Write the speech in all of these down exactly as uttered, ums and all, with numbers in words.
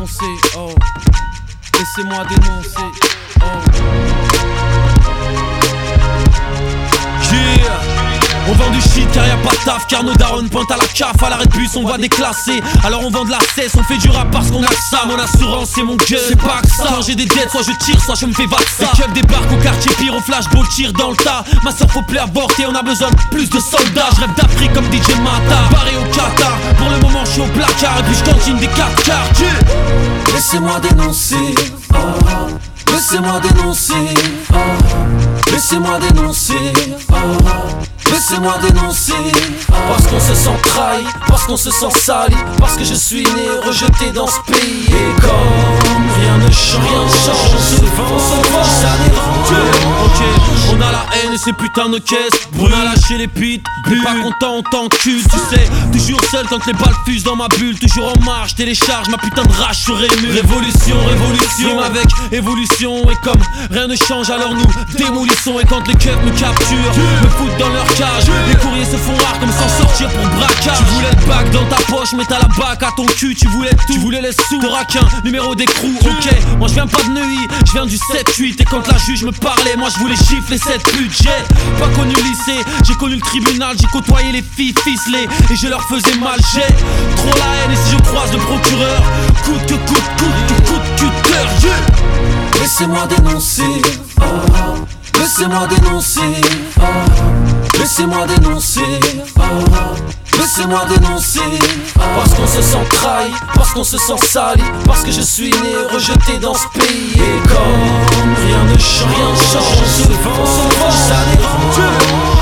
dénoncer, oh. Laissez-moi dénoncer, oh. Yeah. On vend du shit car y'a pas de taf, car nos darons pointent à la caf. À l'arrêt de bus on va déclasser, alors on vend de la cesse. On fait du rap parce qu'on a que ça. Mon assurance c'est mon gueule, c'est pas que ça. Quand j'ai des dettes, soit je tire, soit je me fais vaccin. Les keufs débarquent au quartier pire, au flashball tire dans le tas. Ma soeur faut plus avorter, on a besoin de plus de soldats. Je rêve d'Afrique comme D J Mata, barré au Qatar. Pour le moment je suis au placard et puis je continue des quatre quarts. Yeah. Laissez-moi dénoncer, oh. Laissez-moi dénoncer, oh. Laissez-moi dénoncer, oh. Laissez-moi dénoncer, parce qu'on se sent trahi, parce qu'on se sent sali, parce que je suis né rejeté dans ce pays. Et comme rien ne change, rien ne change, on se vend, on se vend, ça dérange. Ok, on a la haine et ces putains de caisses. On a lâché les pites, mais pas content, on t'encule. Tu sais, toujours seul quand les balles fusent dans ma bulle. Toujours en marche, télécharge ma putain de rage sur ému. Révolution, révolution, avec évolution. Et comme rien ne change, alors nous démolissons. Et quand les keufs me capturent, me foutent dans leur cage. Les courriers se font rares comme s'en sortir pour braquage. Tu voulais le bac dans ta poche, mais t'as la bac à ton cul. Tu voulais tout, tu voulais les sous, t'auras qu'un numéro d'écrou. Ok, moi je viens pas de Neuilly, je viens du sept huit. Et quand la juge me parlait, moi je voulais gifler cette pute. J'ai pas connu le lycée, j'ai connu le tribunal. J'ai côtoyé les filles ficelées et je leur faisais mal. J'ai trop la haine et si je croise le procureur, coûte que coûte, coûte que coûte cutter, yeah. Laissez-moi dénoncer, oh. Laissez-moi dénoncer, oh. Laissez-moi dénoncer, oh. Laissez-moi dénoncer, oh. Parce qu'on se sent trahi, parce qu'on se sent sali, parce que je suis né rejeté dans ce pays. Et comme rien ne change, rien ne change, on se vend, on se vend, ça dérange.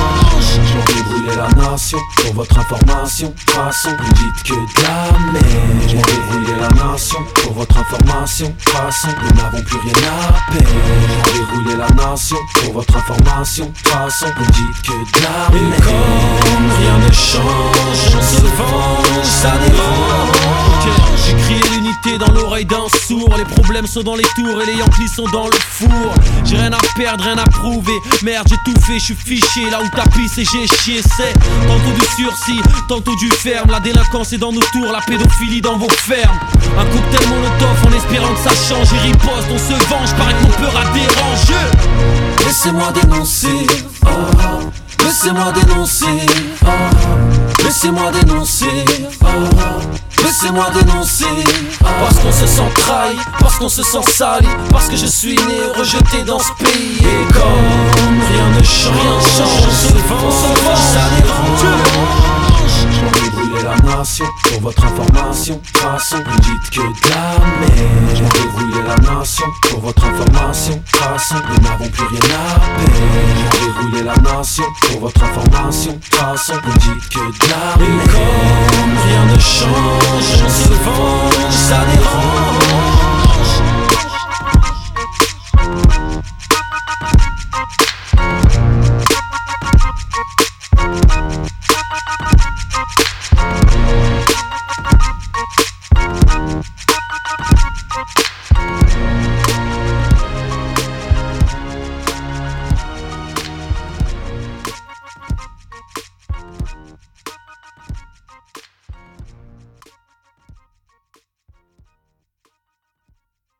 J'aurais brûlé la nation, pour votre information. De toute façon, vous dites que de la merde. J'aurais brûlé la nation, pour votre information. De toute façon, nous n'avons plus rien à perdre. J'aurais brûlé la nation, pour votre information. De toute façon, vous dites que de la merde. Et comme rien ne change, on se venge, ça dérange. Okay. J'ai crié l'unité dans l'oreille d'un sourd. Les problèmes sont dans les tours et les Yankees sont dans le four. J'ai rien à perdre, rien à prouver. Merde, j'ai tout fait, je suis fiché. Là où t'as pissé, j'ai chié. C'est tantôt du sursis, tantôt du ferme. La délinquance est dans nos tours, la pédophilie dans vos fermes. Un cocktail molotov en espérant que ça change. Et riposte, on se venge, paraît que mon peur a dérangé. Laissez-moi dénoncer, oh. Laissez-moi dénoncer, oh. Laissez-moi dénoncer, oh. Laissez-moi dénoncer, oh. Parce qu'on se sent trahi, parce qu'on se sent sali, parce que je suis né rejeté dans ce pays. Et comme rien ne change, rien ne change, on se vend, on se vend, ça dérange. J'aurais brûlé la nation, pour votre information. De toute façon, vous dites que de la merde. J'aurais brûlé la nation, pour votre information. De toute façon, nous n'avons plus rien à perdre. J'aurais brûlé la nation, pour votre information. De toute façon, vous dites que de la merde. Et comme rien ne change, on se venge, ça dérange.